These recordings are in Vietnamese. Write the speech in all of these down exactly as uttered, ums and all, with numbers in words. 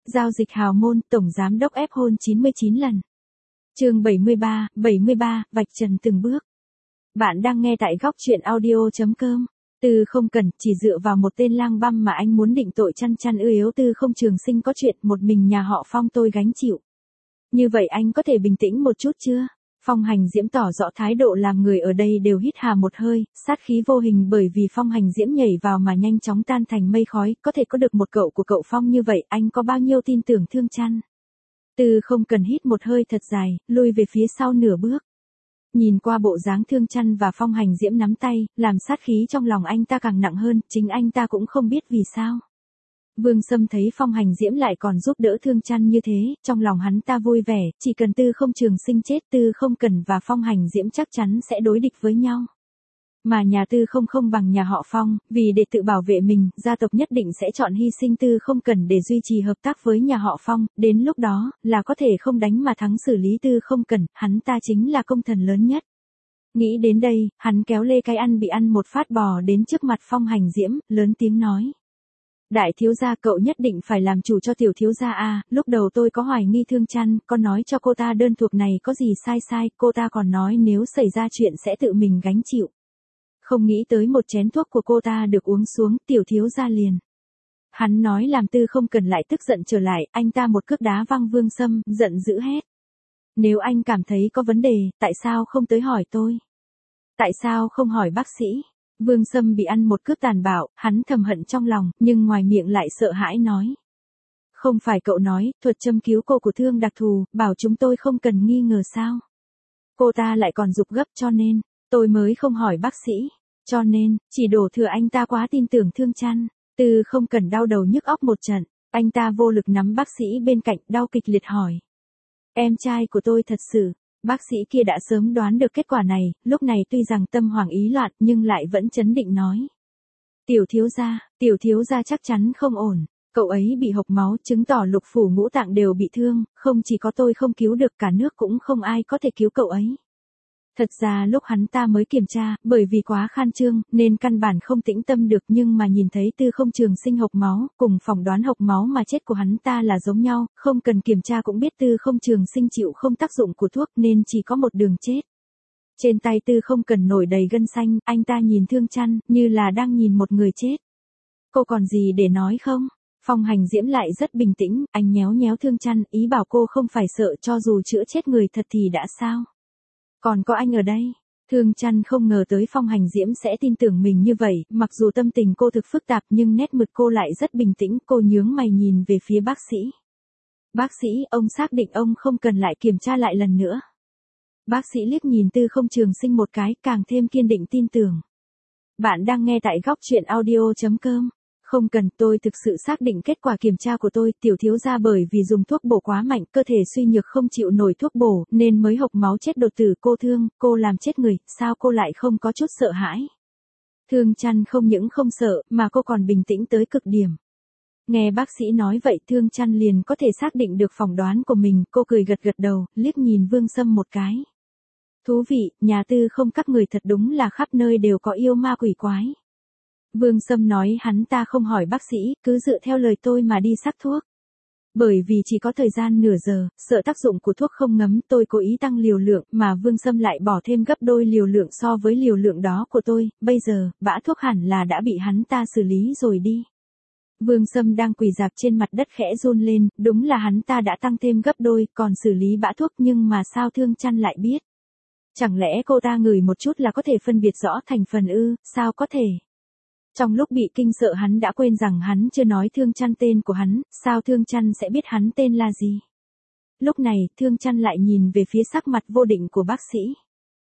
Giao dịch hào môn, tổng giám đốc ép hôn chín mươi chín lần. Chương bảy mươi ba, bảy mươi ba, vạch trần từng bước. Bạn đang nghe tại góc truyện audio chấm com. Tư không cần, chỉ dựa vào một tên lang băm mà anh muốn định tội chăn chăn ư yếu Tư không Trường Sinh có chuyện một mình nhà họ Phong tôi gánh chịu. Như vậy anh có thể bình tĩnh một chút chưa? Phong Hành Diễm tỏ rõ thái độ làm người ở đây đều hít hà một hơi, sát khí vô hình bởi vì Phong Hành Diễm nhảy vào mà nhanh chóng tan thành mây khói, có thể có được một cậu của cậu Phong như vậy, anh có bao nhiêu tin tưởng Thương Chăn. Tư không cần hít một hơi thật dài, lui về phía sau nửa bước. Nhìn qua bộ dáng Thương Chăn và Phong Hành Diễm nắm tay, làm sát khí trong lòng anh ta càng nặng hơn, chính anh ta cũng không biết vì sao. Vương Sâm thấy Phong Hành Diễm lại còn giúp đỡ Thương Chăn như thế, trong lòng hắn ta vui vẻ, chỉ cần Tư không Trường Sinh chết Tư không cần và Phong Hành Diễm chắc chắn sẽ đối địch với nhau. Mà nhà Tư không không bằng nhà họ Phong, vì để tự bảo vệ mình, gia tộc nhất định sẽ chọn hy sinh Tư không cần để duy trì hợp tác với nhà họ Phong, đến lúc đó, là có thể không đánh mà thắng xử lý Tư không cần, hắn ta chính là công thần lớn nhất. Nghĩ đến đây, hắn kéo lê cái ăn bị ăn một phát bò đến trước mặt Phong Hành Diễm, lớn tiếng nói. Đại thiếu gia cậu nhất định phải làm chủ cho tiểu thiếu gia a. Lúc đầu tôi có hoài nghi Thương Chăn, con nói cho cô ta đơn thuộc này có gì sai sai, cô ta còn nói nếu xảy ra chuyện sẽ tự mình gánh chịu. Không nghĩ tới một chén thuốc của cô ta được uống xuống, tiểu thiếu gia liền. Hắn nói làm Tư không cần lại tức giận trở lại, anh ta một cước đá văng Vương Sâm, giận dữ hét. Nếu anh cảm thấy có vấn đề, tại sao không tới hỏi tôi? Tại sao không hỏi bác sĩ? Vương Sâm bị ăn một cước tàn bạo, hắn thầm hận trong lòng, nhưng ngoài miệng lại sợ hãi nói. Không phải cậu nói, thuật châm cứu cô của Thương đặc thù, bảo chúng tôi không cần nghi ngờ sao? Cô ta lại còn giục gấp cho nên, tôi mới không hỏi bác sĩ. Cho nên, chỉ đổ thừa anh ta quá tin tưởng Thương Chăn. Tư không cần đau đầu nhức óc một trận, anh ta vô lực nắm bác sĩ bên cạnh đau kịch liệt hỏi. Em trai của tôi thật sự. Bác sĩ kia đã sớm đoán được kết quả này, lúc này tuy rằng tâm hoảng ý loạn nhưng lại vẫn chấn định nói. Tiểu thiếu gia, tiểu thiếu gia chắc chắn không ổn, cậu ấy bị hộc máu chứng tỏ lục phủ ngũ tạng đều bị thương, không chỉ có tôi không cứu được cả nước cũng không ai có thể cứu cậu ấy. Thật ra lúc hắn ta mới kiểm tra, bởi vì quá khan trương, nên căn bản không tĩnh tâm được nhưng mà nhìn thấy Tư không Trường Sinh hộc máu, cùng phỏng đoán hộc máu mà chết của hắn ta là giống nhau, không cần kiểm tra cũng biết Tư không Trường Sinh chịu không tác dụng của thuốc nên chỉ có một đường chết. Trên tay Tư không cần nổi đầy gân xanh, anh ta nhìn Thương Chăn, như là đang nhìn một người chết. Cô còn gì để nói không? Phong Hành Diễm lại rất bình tĩnh, anh nhéo nhéo Thương Chăn, ý bảo cô không phải sợ cho dù chữa chết người thật thì đã sao. Còn có anh ở đây. Thương Chăn không ngờ tới Phong Hành Diễm sẽ tin tưởng mình như vậy, mặc dù tâm tình cô thực phức tạp nhưng nét mực cô lại rất bình tĩnh, cô nhướng mày nhìn về phía bác sĩ. Bác sĩ, ông xác định ông không cần lại kiểm tra lại lần nữa. Bác sĩ liếc nhìn Tư không Trường Sinh một cái, càng thêm kiên định tin tưởng. Bạn đang nghe tại góc truyện audio chấm com. Không cần, tôi thực sự xác định kết quả kiểm tra của tôi, tiểu thiếu gia bởi vì dùng thuốc bổ quá mạnh, cơ thể suy nhược không chịu nổi thuốc bổ, nên mới hộc máu chết đột tử. Cô Thương, cô làm chết người, sao cô lại không có chút sợ hãi? Thương Chăn không những không sợ, mà cô còn bình tĩnh tới cực điểm. Nghe bác sĩ nói vậy Thương Chăn liền có thể xác định được phỏng đoán của mình, cô cười gật gật đầu, liếc nhìn Vương Sâm một cái. Thú vị, nhà Tư không các người thật đúng là khắp nơi đều có yêu ma quỷ quái. Vương Sâm nói hắn ta không hỏi bác sĩ, cứ dựa theo lời tôi mà đi sắc thuốc. Bởi vì chỉ có thời gian nửa giờ, sợ tác dụng của thuốc không ngấm, tôi cố ý tăng liều lượng, mà Vương Sâm lại bỏ thêm gấp đôi liều lượng so với liều lượng đó của tôi, bây giờ, bã thuốc hẳn là đã bị hắn ta xử lý rồi đi. Vương Sâm đang quỳ rạp trên mặt đất khẽ run lên, đúng là hắn ta đã tăng thêm gấp đôi, còn xử lý bã thuốc nhưng mà sao Thương Chăn lại biết? Chẳng lẽ cô ta ngửi một chút là có thể phân biệt rõ thành phần ư, sao có thể? Trong lúc bị kinh sợ hắn đã quên rằng hắn chưa nói Thương Chăn tên của hắn, sao Thương Chăn sẽ biết hắn tên là gì? Lúc này, Thương Chăn lại nhìn về phía sắc mặt vô định của bác sĩ.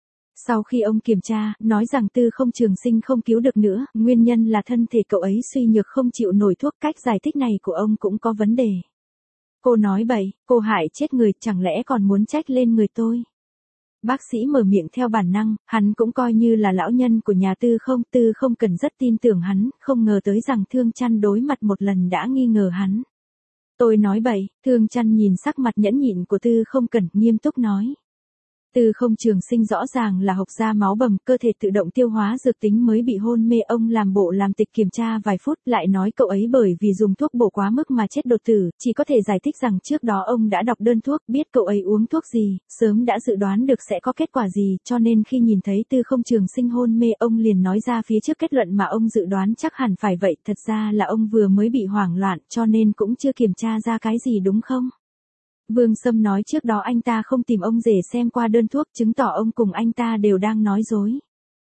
Sau khi ông kiểm tra, nói rằng Tư không Trường Sinh không cứu được nữa, nguyên nhân là thân thể cậu ấy suy nhược không chịu nổi thuốc, cách giải thích này của ông cũng có vấn đề. Cô nói bậy, cô hại chết người, chẳng lẽ còn muốn trách lên người tôi? Bác sĩ mở miệng theo bản năng, hắn cũng coi như là lão nhân của nhà Tư không, Tư không cần rất tin tưởng hắn, không ngờ tới rằng Thương Chăn đối mặt một lần đã nghi ngờ hắn. Tôi nói bậy, Thương Chăn nhìn sắc mặt nhẫn nhịn của Tư không cần, nghiêm túc nói. Tư Không Trường Sinh rõ ràng là hộc ra máu bầm, cơ thể tự động tiêu hóa dược tính mới bị hôn mê. Ông làm bộ làm tịch kiểm tra vài phút, lại nói cậu ấy bởi vì dùng thuốc bổ quá mức mà chết đột tử, chỉ có thể giải thích rằng trước đó ông đã đọc đơn thuốc, biết cậu ấy uống thuốc gì, sớm đã dự đoán được sẽ có kết quả gì, cho nên khi nhìn thấy Tư Không Trường Sinh hôn mê, ông liền nói ra phía trước kết luận mà ông dự đoán chắc hẳn phải vậy, thật ra là ông vừa mới bị hoảng loạn, cho nên cũng chưa kiểm tra ra cái gì đúng không? Vương Sâm nói trước đó anh ta không tìm ông rể xem qua đơn thuốc, chứng tỏ ông cùng anh ta đều đang nói dối.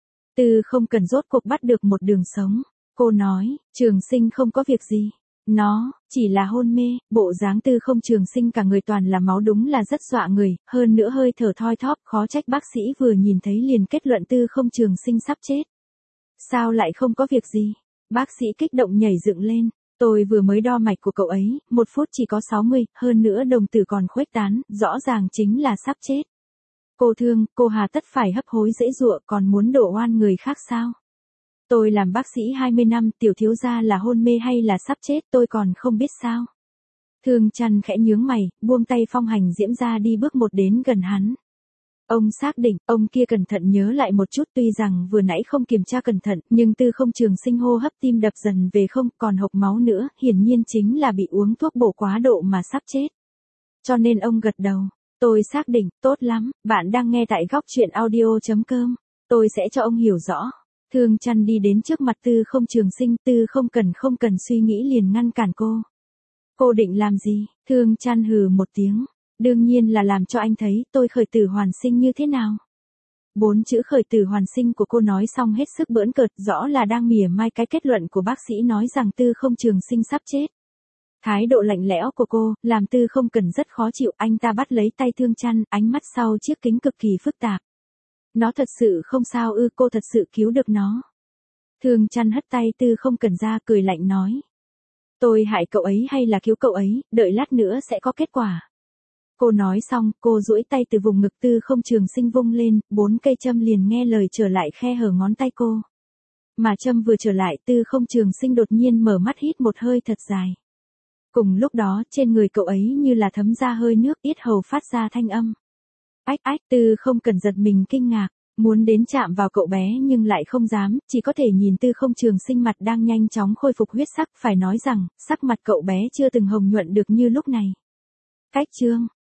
Tư Không Cần rốt cuộc bắt được một đường sống. Cô nói, Trường Sinh không có việc gì. Nó, chỉ là hôn mê. Bộ dáng Tư Không Trường Sinh cả người toàn là máu đúng là rất dọa người, hơn nữa hơi thở thoi thóp, khó trách bác sĩ vừa nhìn thấy liền kết luận Tư Không Trường Sinh sắp chết. Sao lại không có việc gì? Bác sĩ kích động nhảy dựng lên. Tôi vừa mới đo mạch của cậu ấy, một phút chỉ có sáu mươi, hơn nữa đồng tử còn khuếch tán, rõ ràng chính là sắp chết. Cô thương, cô hà tất phải hấp hối dễ dụa còn muốn đổ oan người khác sao? Tôi làm bác sĩ hai mươi năm, tiểu thiếu gia là hôn mê hay là sắp chết tôi còn không biết sao? Thương Chăn khẽ nhướng mày, buông tay Phong Hành Diễm ra đi bước một đến gần hắn. Ông xác định, ông kia cẩn thận nhớ lại một chút, tuy rằng vừa nãy không kiểm tra cẩn thận, nhưng Tư Không Trường Sinh hô hấp tim đập dần về không, còn hộc máu nữa, hiển nhiên chính là bị uống thuốc bổ quá độ mà sắp chết. Cho nên ông gật đầu, tôi xác định, tốt lắm, bạn đang nghe tại góc truyện audio chấm com, tôi sẽ cho ông hiểu rõ. Thương Chăn đi đến trước mặt Tư Không Trường Sinh, Tư Không Cần không cần suy nghĩ liền ngăn cản cô. Cô định làm gì? Thương Chăn hừ một tiếng. Đương nhiên là làm cho anh thấy tôi khởi tử hoàn sinh như thế nào. Bốn chữ khởi tử hoàn sinh của cô nói xong hết sức bỡn cợt, rõ là đang mỉa mai cái kết luận của bác sĩ nói rằng Tư Không Trường Sinh sắp chết. Thái độ lạnh lẽo của cô, làm Tư Không Cần rất khó chịu, anh ta bắt lấy tay Thương Chăn, ánh mắt sau chiếc kính cực kỳ phức tạp. Nó thật sự không sao ư, cô thật sự cứu được nó. Thương Chăn hất tay Tư Không Cần ra cười lạnh nói. Tôi hại cậu ấy hay là cứu cậu ấy, đợi lát nữa sẽ có kết quả. Cô nói xong, cô duỗi tay từ vùng ngực Tư Không Trường Sinh vung lên, bốn cây châm liền nghe lời trở lại khe hở ngón tay cô. Mà châm vừa trở lại, Tư Không Trường Sinh đột nhiên mở mắt hít một hơi thật dài. Cùng lúc đó, trên người cậu ấy như là thấm ra hơi nước, yết hầu phát ra thanh âm. Ách ách, Tư Không Cần giật mình kinh ngạc, muốn đến chạm vào cậu bé nhưng lại không dám, chỉ có thể nhìn Tư Không Trường Sinh mặt đang nhanh chóng khôi phục huyết sắc, phải nói rằng, sắc mặt cậu bé chưa từng hồng nhuận được như lúc này. Cách chương